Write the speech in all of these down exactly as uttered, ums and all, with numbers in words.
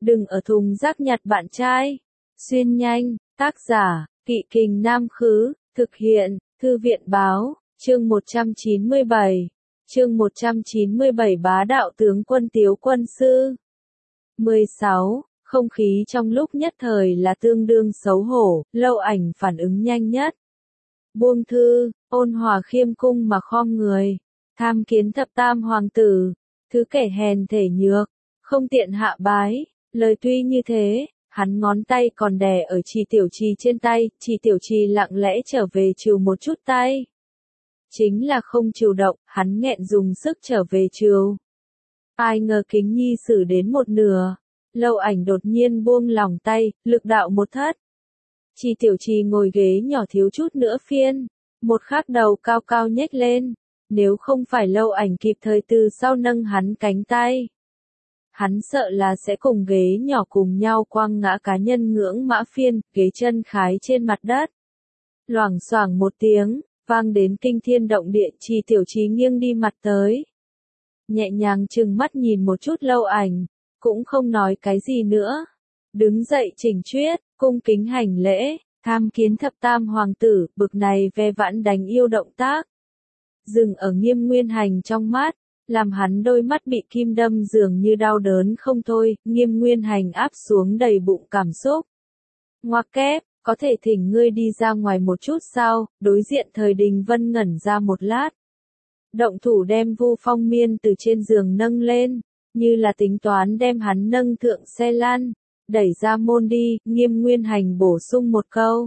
đừng ở thùng rác nhặt bạn trai. Xuyên nhanh, tác giả, Kỵ Kình Nam Khứ, thực hiện, Thư viện Báo, chương một trăm chín mươi bảy. Chương một trăm chín mươi bảy Bá đạo tướng quân Tiếu quân sư. mười sáu. Không khí trong lúc nhất thời là tương đương xấu hổ, Lâu Ảnh phản ứng nhanh nhất. Buông thư, ôn hòa khiêm cung mà khom người. Tham kiến thập tam hoàng tử, thứ kẻ hèn thể nhược, không tiện hạ bái. Lời tuy như thế, hắn ngón tay còn đè ở Trì Tiểu Trì trên tay, Trì Tiểu Trì lặng lẽ trở về trừ một chút tay. Chính là không chịu động, hắn nghẹn dùng sức trở về trừ. Ai ngờ Kính Nhi xử đến một nửa, Lâu Ảnh đột nhiên buông lỏng tay, lực đạo một thất. Trì Tiểu Trì ngồi ghế nhỏ thiếu chút nữa phiên, một khắc đầu cao cao nhếch lên, nếu không phải Lâu Ảnh kịp thời từ sau nâng hắn cánh tay. Hắn sợ là sẽ cùng ghế nhỏ cùng nhau quăng ngã cá nhân ngưỡng mã phiên, ghế chân khái trên mặt đất. Loảng xoảng một tiếng, vang đến kinh thiên động địa, Trì Tiểu Trì nghiêng đi mặt tới. Nhẹ nhàng trừng mắt nhìn một chút Lâu Ảnh, cũng không nói cái gì nữa. Đứng dậy chỉnh chuyết, cung kính hành lễ, tham kiến thập tam hoàng tử, bực này ve vãn đánh yêu động tác. Dừng ở Nghiêm Nguyên Hành trong mắt, làm hắn đôi mắt bị kim đâm dường như đau đớn không thôi, Nghiêm Nguyên Hành áp xuống đầy bụng cảm xúc. Ngoặc kép, có thể thỉnh ngươi đi ra ngoài một chút sao? Đối diện Thời Đình Vân ngẩn ra một lát. Động thủ đem Vu Phong Miên từ trên giường nâng lên, như là tính toán đem hắn nâng thượng xe lan, đẩy ra môn đi, Nghiêm Nguyên Hành bổ sung một câu.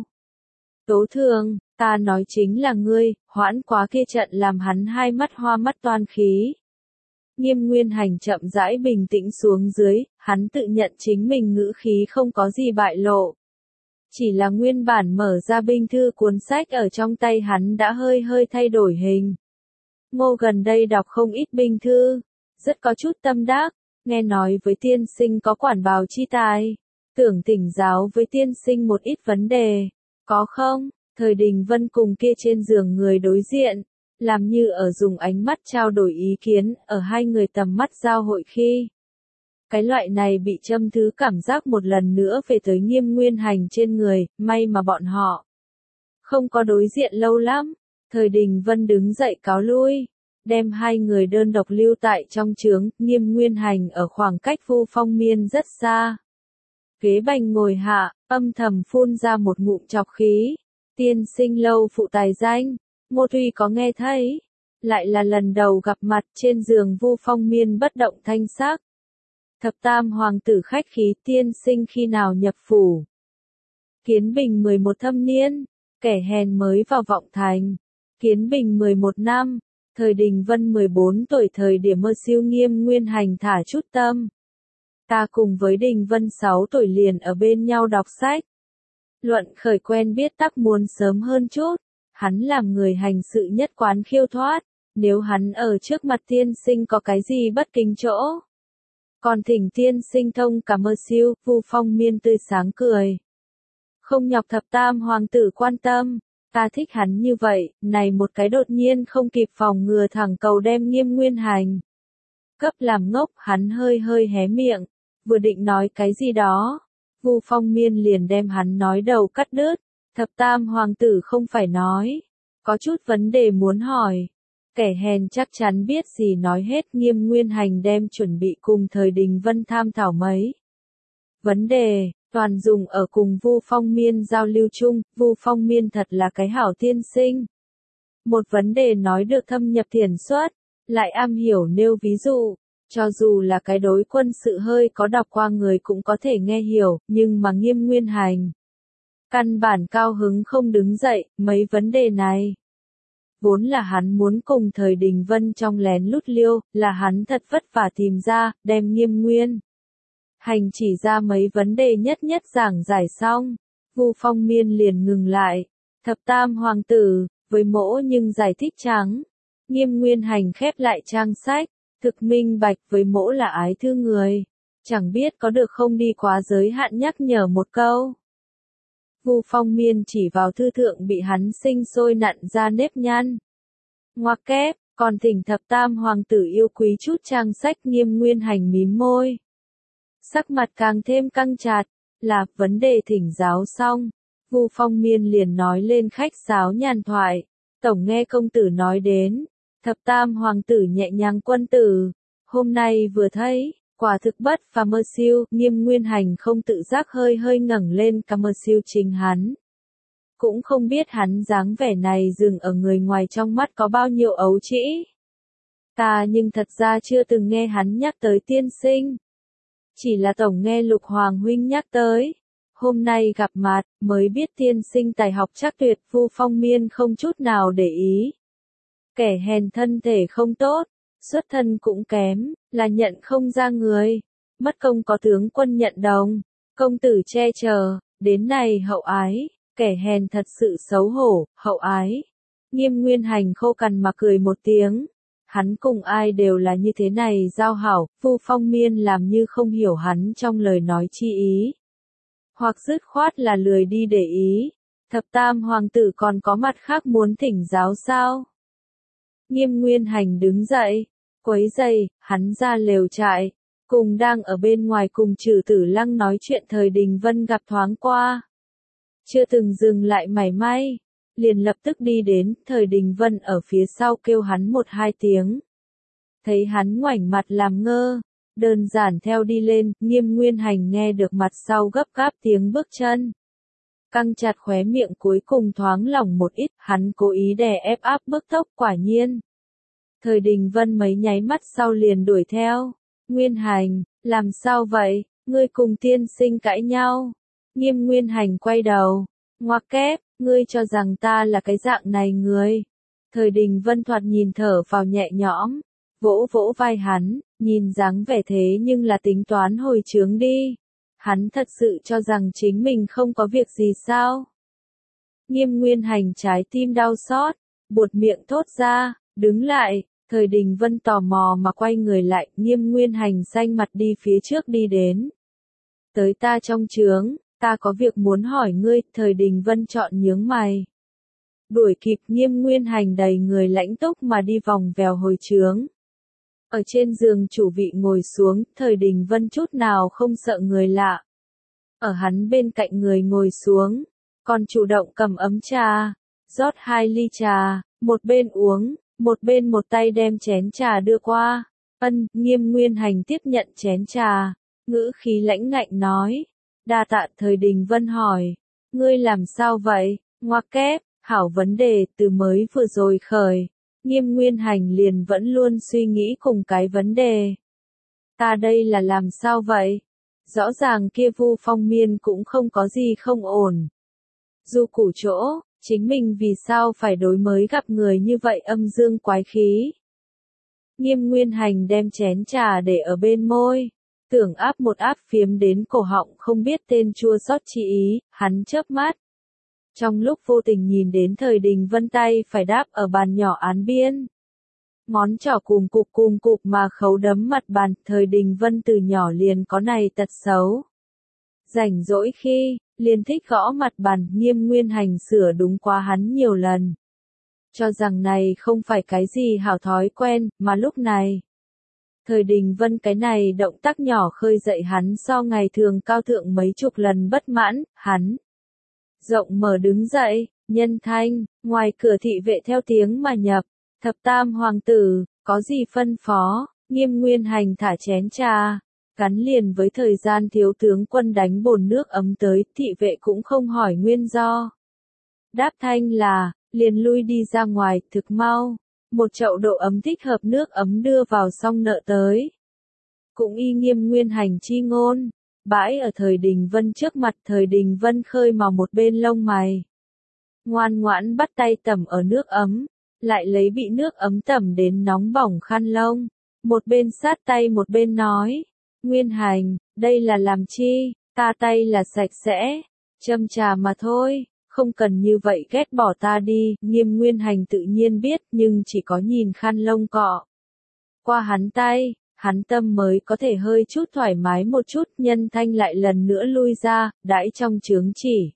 Tố Thường, ta nói chính là ngươi, hoãn quá kia trận làm hắn hai mắt hoa mắt toan khí. Nghiêm Nguyên Hành chậm rãi bình tĩnh xuống dưới, hắn tự nhận chính mình ngữ khí không có gì bại lộ. Chỉ là nguyên bản mở ra binh thư cuốn sách ở trong tay hắn đã hơi hơi thay đổi hình. Ngô gần đây đọc không ít binh thư, rất có chút tâm đắc, nghe nói với tiên sinh có quản bào chi tài, tưởng thỉnh giáo với tiên sinh một ít vấn đề, có không? Thời Đình Vân cùng kia trên giường người đối diện, làm như ở dùng ánh mắt trao đổi ý kiến, ở hai người tầm mắt giao hội khi. Cái loại này bị châm thứ cảm giác một lần nữa về tới Nghiêm Nguyên Hành trên người, may mà bọn họ không có đối diện lâu lắm. Thời Đình Vân đứng dậy cáo lui, đem hai người đơn độc lưu tại trong trướng, Nghiêm Nguyên Hành ở khoảng cách Vu Phong Miên rất xa. Ghế bành ngồi hạ, âm thầm phun ra một ngụm chọc khí. Tiên sinh Lâu phụ tài danh, Ngô Tuy có nghe thấy, lại là lần đầu gặp mặt. Trên giường Vu Phong Miên bất động thanh sắc. Thập tam hoàng tử khách khí, tiên sinh khi nào nhập phủ? Kiến Bình mười một thâm niên, kẻ hèn mới vào vọng thành. Kiến Bình mười một năm, Thời Đình Vân mười bốn tuổi thời điểm mơ siêu Nghiêm Nguyên Hành thả chút tâm. Ta cùng với Đình Vân sáu tuổi liền ở bên nhau đọc sách. Luận khởi quen biết tắc muốn sớm hơn chút, hắn làm người hành sự nhất quán khiêu thoát, nếu hắn ở trước mặt tiên sinh có cái gì bất kính chỗ. Còn thỉnh tiên sinh thông cả mơ siêu, Vu Phong Miên tươi sáng cười. Không nhọc thập tam hoàng tử quan tâm, ta thích hắn như vậy, này một cái đột nhiên không kịp phòng ngừa thẳng cầu đem Nghiêm Nguyên Hành. Cấp làm ngốc, hắn hơi hơi hé miệng, vừa định nói cái gì đó. Vu Phong Miên liền đem hắn nói đầu cắt đứt, thập tam hoàng tử không phải nói, có chút vấn đề muốn hỏi. Kẻ hèn chắc chắn biết gì nói hết. Nghiêm Nguyên Hành đem chuẩn bị cùng Thời Đình Vân tham thảo mấy vấn đề, toàn dùng ở cùng Vu Phong Miên giao lưu chung. Vu Phong Miên thật là cái hảo tiên sinh. Một vấn đề nói được thâm nhập thiển xuất, lại am hiểu nêu ví dụ. Cho dù là cái đối quân sự hơi có đọc qua người cũng có thể nghe hiểu, nhưng mà Nghiêm Nguyên Hành căn bản cao hứng không đứng dậy. Mấy vấn đề này vốn là hắn muốn cùng Thời Đình Vân trong lén lút liêu, là hắn thật vất vả tìm ra, đem Nghiêm Nguyên Hành chỉ ra mấy vấn đề nhất nhất giảng giải xong. Vu Phong Miên liền ngừng lại. Thập tam hoàng tử, với mỗ nhưng giải thích trắng. Nghiêm Nguyên Hành khép lại trang sách, thực minh bạch với mỗ là ái thư người. Chẳng biết có được không đi quá giới hạn nhắc nhở một câu. Vu Phong Miên chỉ vào thư thượng bị hắn sinh sôi nặn ra nếp nhăn. Ngoặc kép, còn thỉnh thập tam hoàng tử yêu quý chút trang sách. Nghiêm Nguyên Hành mím môi. sắc mặt càng thêm căng chặt, là vấn đề thỉnh giáo xong. Vu Phong Miên liền nói lên khách sáo nhàn thoại, tổng nghe công tử nói đến, thập tam hoàng tử nhẹ nhàng quân tử, hôm nay vừa thấy, quả thực bất phàm mơ siêu, Nghiêm Nguyên Hành không tự giác hơi hơi ngẩng lên cả mơ siêu chính hắn. Cũng không biết hắn dáng vẻ này dừng ở người ngoài trong mắt có bao nhiêu ấu trĩ. Ta nhưng thật ra chưa từng nghe hắn nhắc tới tiên sinh. Chỉ là tổng nghe Lục Hoàng huynh nhắc tới. Hôm nay gặp mặt, mới biết tiên sinh tài học chắc tuyệt. Vu Phong Miên không chút nào để ý. Kẻ hèn thân thể không tốt, xuất thân cũng kém, là nhận không ra người. Mất công có tướng quân nhận đồng, công tử che chở, đến này hậu ái, kẻ hèn thật sự xấu hổ, hậu ái. Nghiêm Nguyên Hành khô cằn mà cười một tiếng. Hắn cùng ai đều là như thế này giao hảo, Vu Phong Miên làm như không hiểu hắn trong lời nói chi ý. Hoặc dứt khoát là lười đi để ý. Thập tam hoàng tử còn có mặt khác muốn thỉnh giáo sao? Nghiêm Nguyên Hành đứng dậy, quấy giày, hắn ra lều trại, cùng đang ở bên ngoài cùng Trử Tử Lăng nói chuyện Thời Đình Vân gặp thoáng qua. Chưa từng dừng lại mảy may, liền lập tức đi đến, Thời Đình Vân ở phía sau kêu hắn một hai tiếng. Thấy hắn ngoảnh mặt làm ngơ, đơn giản theo đi lên, Nghiêm Nguyên Hành nghe được mặt sau gấp gáp tiếng bước chân. Căng chặt khóe miệng cuối cùng thoáng lỏng một ít, hắn cố ý đè ép áp bước tốc quả nhiên. Thời Đình Vân mấy nháy mắt sau liền đuổi theo. Nguyên Hành, làm sao vậy, ngươi cùng tiên sinh cãi nhau. Nghiêm Nguyên Hành quay đầu, ngoặc kép, ngươi cho rằng ta là cái dạng này người. Thời Đình Vân thoạt nhìn thở vào nhẹ nhõm, vỗ vỗ vai hắn, nhìn dáng vẻ thế nhưng là tính toán hồi chướng đi. Hắn thật sự cho rằng chính mình không có việc gì sao? Nghiêm Nguyên Hành trái tim đau xót, buột miệng thốt ra, đứng lại, Thời Đình Vân tò mò mà quay người lại, Nghiêm Nguyên Hành xanh mặt đi phía trước đi đến. Tới ta trong trướng, ta có việc muốn hỏi ngươi, Thời Đình Vân chọn nhướng mày. Đuổi kịp Nghiêm Nguyên Hành đầy người lãnh túc mà đi vòng vèo hồi trướng. Ở trên giường chủ vị ngồi xuống, Thời Đình Vân chút nào không sợ người lạ. Ở hắn bên cạnh người ngồi xuống, còn chủ động cầm ấm trà, rót hai ly trà, một bên uống, một bên một tay đem chén trà đưa qua. Ân, Nghiêm Nguyên Hành tiếp nhận chén trà, ngữ khí lãnh ngạnh nói. Đa tạ. Thời Đình Vân hỏi, ngươi làm sao vậy? Ngoặc kép, hảo vấn đề, từ mới vừa rồi khởi. Nghiêm Nguyên Hành liền vẫn luôn suy nghĩ cùng cái vấn đề. Ta đây là làm sao vậy? Rõ ràng kia Vu Phong Miên cũng không có gì không ổn. Dù củ chỗ, chính mình vì sao phải đối mới gặp người như vậy âm dương quái khí. Nghiêm Nguyên Hành đem chén trà để ở bên môi, tưởng áp một áp phiếm đến cổ họng không biết tên chua xót chi ý, hắn chớp mắt. Trong lúc vô tình nhìn đến Thời Đình Vân tay phải đáp ở bàn nhỏ án biên. Ngón trỏ cùng cục cùng cục mà khấu đấm mặt bàn, Thời Đình Vân từ nhỏ liền có này tật xấu. Rảnh rỗi khi, liền thích gõ mặt bàn, Nghiêm Nguyên Hành sửa đúng quá hắn nhiều lần. Cho rằng này không phải cái gì hảo thói quen, mà lúc này. Thời Đình Vân cái này động tác nhỏ khơi dậy hắn so ngày thường cao thượng mấy chục lần bất mãn, hắn. Rộng mở đứng dậy, nhân thanh, ngoài cửa thị vệ theo tiếng mà nhập, thập tam hoàng tử, có gì phân phó, Nghiêm Nguyên Hành thả chén trà, gắn liền với thời gian thiếu tướng quân đánh bồn nước ấm tới, thị vệ cũng không hỏi nguyên do. Đáp thanh là, liền lui đi ra ngoài, thực mau, một chậu độ ấm thích hợp nước ấm đưa vào xong nợ tới. Cũng y Nghiêm Nguyên Hành chi ngôn. Bãi ở Thời Đình Vân trước mặt, Thời Đình Vân khơi màu một bên lông mày. Ngoan ngoãn bắt tay tẩm ở nước ấm, lại lấy bị nước ấm tẩm đến nóng bỏng khăn lông. Một bên sát tay một bên nói, Nguyên Hành, đây là làm chi, ta tay là sạch sẽ, châm trà mà thôi, không cần như vậy ghét bỏ ta đi. Nghiêm Nguyên Hành tự nhiên biết nhưng chỉ có nhìn khăn lông cọ qua hắn tay. Hắn tâm mới có thể hơi chút thoải mái một chút, nhân thanh lại lần nữa lui ra, đãi trong chướng chỉ.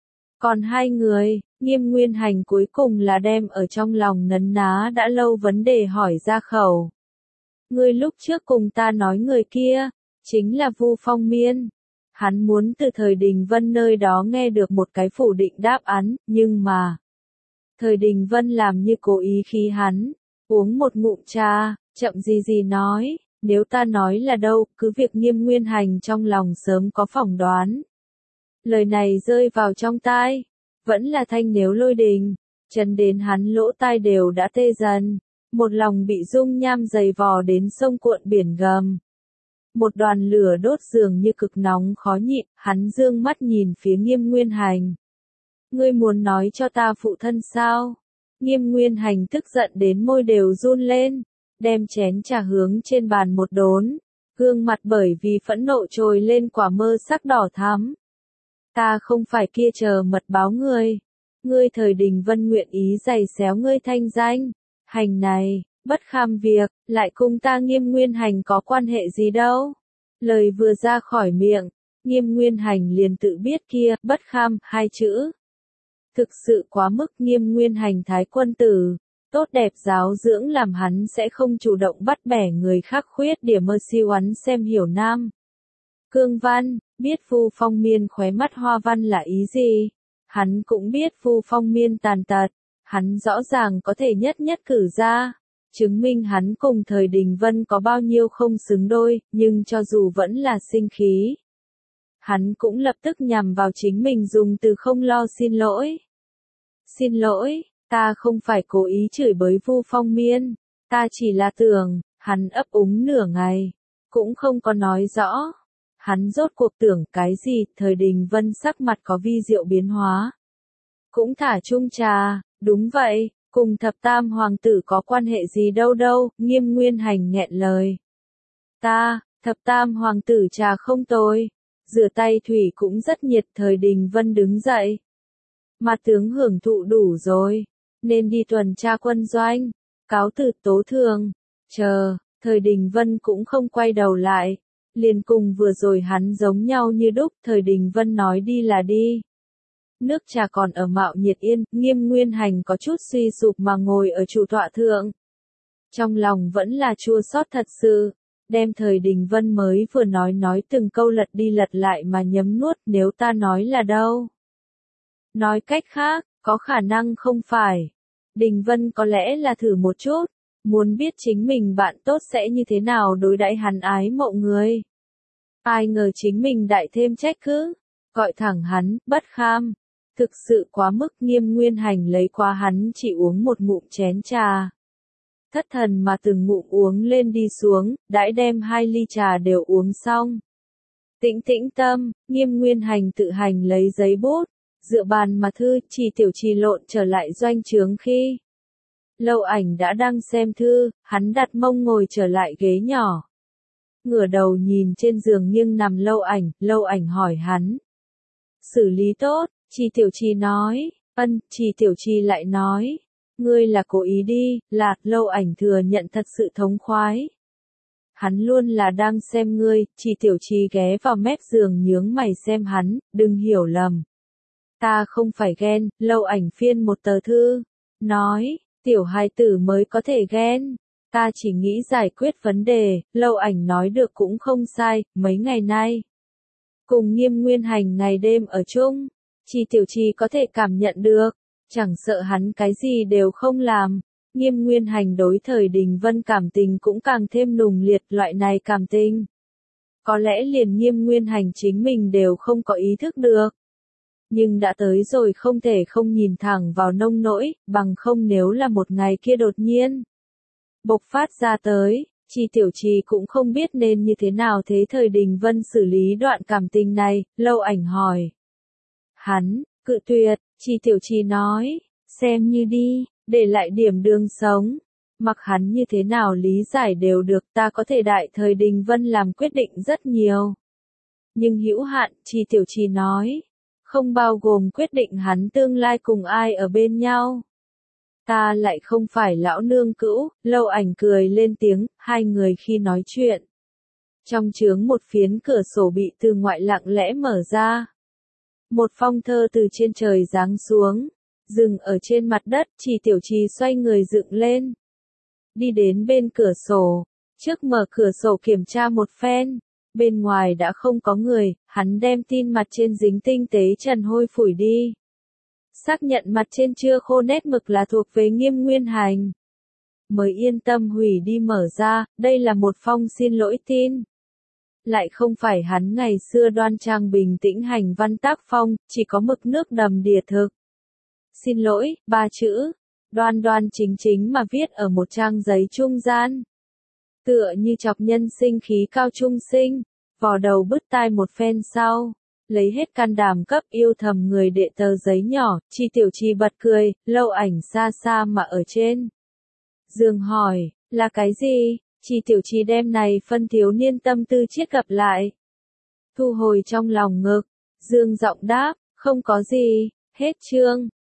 Còn hai người, Nghiêm Nguyên Hành cuối cùng là đem ở trong lòng nấn ná đã lâu vấn đề hỏi ra khẩu. Ngươi lúc trước cùng ta nói người kia, chính là Vu Phong Miên. Hắn muốn từ Thời Đình Vân nơi đó nghe được một cái phủ định đáp án, nhưng mà Thời Đình Vân làm như cố ý khi hắn uống một ngụm trà, chậm gì gì nói, nếu ta nói là đâu, cứ việc Nghiêm Nguyên Hành trong lòng sớm có phỏng đoán. Lời này rơi vào trong tai, vẫn là thanh nếu lôi đình, chân đến hắn lỗ tai đều đã tê dần, một lòng bị dung nham dày vò đến sông cuộn biển gầm. Một đoàn lửa đốt dường như cực nóng khó nhịn, hắn dương mắt nhìn phía Nghiêm Nguyên Hành. Ngươi muốn nói cho ta phụ thân sao? Nghiêm Nguyên Hành tức giận đến môi đều run lên, đem chén trà hướng trên bàn một đốn, gương mặt bởi vì phẫn nộ trồi lên quả mơ sắc đỏ thắm. Ta không phải kia chờ mật báo ngươi. Ngươi Thời Đình Vân nguyện ý giày xéo ngươi thanh danh. Hành này, bất kham việc, lại cùng ta Nghiêm Nguyên Hành có quan hệ gì đâu. Lời vừa ra khỏi miệng, Nghiêm Nguyên Hành liền tự biết kia, bất kham, hai chữ. Thực sự quá mức. Nghiêm Nguyên Hành thái quân tử, tốt đẹp giáo dưỡng làm hắn sẽ không chủ động bắt bẻ người khác khuyết điểm mơ siêu oán xem hiểu nam. Cương Văn, biết Vu Phong Miên khóe mắt hoa văn là ý gì. Hắn cũng biết Vu Phong Miên tàn tật, hắn rõ ràng có thể nhất nhất cử ra, chứng minh hắn cùng Thời Đình Vân có bao nhiêu không xứng đôi, nhưng cho dù vẫn là sinh khí. Hắn cũng lập tức nhằm vào chính mình dùng từ không lo xin lỗi. Xin lỗi, ta không phải cố ý chửi bới Vu Phong Miên, ta chỉ là tưởng, hắn ấp úng nửa ngày, cũng không có nói rõ. Hắn rốt cuộc tưởng cái gì, Thời Đình Vân sắc mặt có vi diệu biến hóa. Cũng thả chung trà, đúng vậy, cùng thập tam hoàng tử có quan hệ gì đâu đâu, Nghiêm Nguyên Hành nghẹn lời. Ta, thập tam hoàng tử trà không tồi, rửa tay thủy cũng rất nhiệt. Thời Đình Vân đứng dậy. Mà tướng hưởng thụ đủ rồi, nên đi tuần tra quân doanh, cáo từ Tố Thường, chờ, Thời Đình Vân cũng không quay đầu lại. Liền cùng vừa rồi hắn giống nhau như đúc. Thời Đình Vân nói đi là đi. Nước trà còn ở mạo nhiệt yên, Nghiêm Nguyên Hành có chút suy sụp mà ngồi ở chủ tọa thượng. Trong lòng vẫn là chua xót thật sự, đem Thời Đình Vân mới vừa nói nói từng câu lật đi lật lại mà nhấm nuốt. Nếu ta nói là đâu? Nói cách khác, có khả năng không phải. Đình Vân có lẽ là thử một chút. Muốn biết chính mình bạn tốt sẽ như thế nào đối đãi hắn ái mộ người. Ai ngờ chính mình đại thêm trách cứ, gọi thẳng hắn, bất kham. Thực sự quá mức. Nghiêm Nguyên Hành lấy qua hắn chỉ uống một ngụm chén trà. Thất thần mà từng ngụm uống lên đi xuống, đãi đem hai ly trà đều uống xong. Tĩnh tĩnh tâm, Nghiêm Nguyên Hành tự hành lấy giấy bút, dựa bàn mà thư. Chỉ Tiểu Trì lộn trở lại doanh trướng khi Lâu Ảnh đã đang xem thư, hắn đặt mông ngồi trở lại ghế nhỏ. Ngửa đầu nhìn trên giường nghiêng nằm Lâu Ảnh, Lâu Ảnh hỏi hắn. Xử lý tốt, Chỉ Tiểu Trì nói, ân, Chỉ Tiểu Trì lại nói. Ngươi là cố ý đi, là, Lâu Ảnh thừa nhận thật sự thống khoái. Hắn luôn là đang xem ngươi. Chỉ Tiểu Trì ghé vào mép giường nhướng mày xem hắn, đừng hiểu lầm. Ta không phải ghen. Lâu Ảnh phiên một tờ thư, nói. Tiểu hài tử mới có thể ghen. Ta chỉ nghĩ giải quyết vấn đề. Lâu Ảnh nói được cũng không sai. Mấy ngày nay, cùng Nghiêm Nguyên Hành ngày đêm ở chung, Chỉ Tiểu Trì có thể cảm nhận được, chẳng sợ hắn cái gì đều không làm. Nghiêm Nguyên Hành đối Thời Đình Vân cảm tình cũng càng thêm nùng liệt. Loại này cảm tình, có lẽ liền Nghiêm Nguyên Hành chính mình đều không có ý thức được. Nhưng đã tới rồi không thể không nhìn thẳng vào nông nỗi, bằng không nếu là một ngày kia đột nhiên bộc phát ra tới, Chỉ Tiểu Trì cũng không biết nên như thế nào thế Thời Đình Vân xử lý đoạn cảm tình này. Lâu Ảnh hỏi. Hắn, cự tuyệt. Chỉ Tiểu Trì nói, xem như đi, để lại điểm đường sống. Mặc hắn như thế nào lý giải đều được, ta có thể đại Thời Đình Vân làm quyết định rất nhiều. Nhưng hữu hạn, Chỉ Tiểu Trì nói. Không bao gồm quyết định hắn tương lai cùng ai ở bên nhau. Ta lại không phải lão nương cữu. Lâu Ảnh cười lên tiếng. Hai người khi nói chuyện, trong trướng một phiến cửa sổ bị từ ngoại lặng lẽ mở ra. Một phong thơ từ trên trời giáng xuống, dừng ở trên mặt đất. Chỉ Tiểu Trì xoay người dựng lên, đi đến bên cửa sổ, trước mở cửa sổ kiểm tra một phen, Bên ngoài đã không có người, hắn đem tin mặt trên dính tinh tế trần hôi phủi đi. Xác nhận mặt trên chưa khô nét mực là thuộc về Nghiêm Nguyên Hành. Mới yên tâm hủy đi mở ra, đây là một phong xin lỗi tin. Lại không phải hắn ngày xưa đoan trang bình tĩnh hành văn tác phong, chỉ có mực nước đầm đìa thực. Xin lỗi, ba chữ, đoan đoan chính chính mà viết ở một trang giấy trung gian. Tựa như chọc nhân sinh khí cao trung sinh, vò đầu bứt tai một phen sau, lấy hết can đảm cấp yêu thầm người đệ tờ giấy nhỏ, Chi Tiểu Chi bật cười, lâu ảnh xa xa mà ở trên. Dương hỏi, là cái gì? Chi Tiểu Chi đem này phân thiếu niên tâm tư chiết gặp lại. Thu hồi trong lòng ngực, Dương giọng đáp, không có gì, hết chương.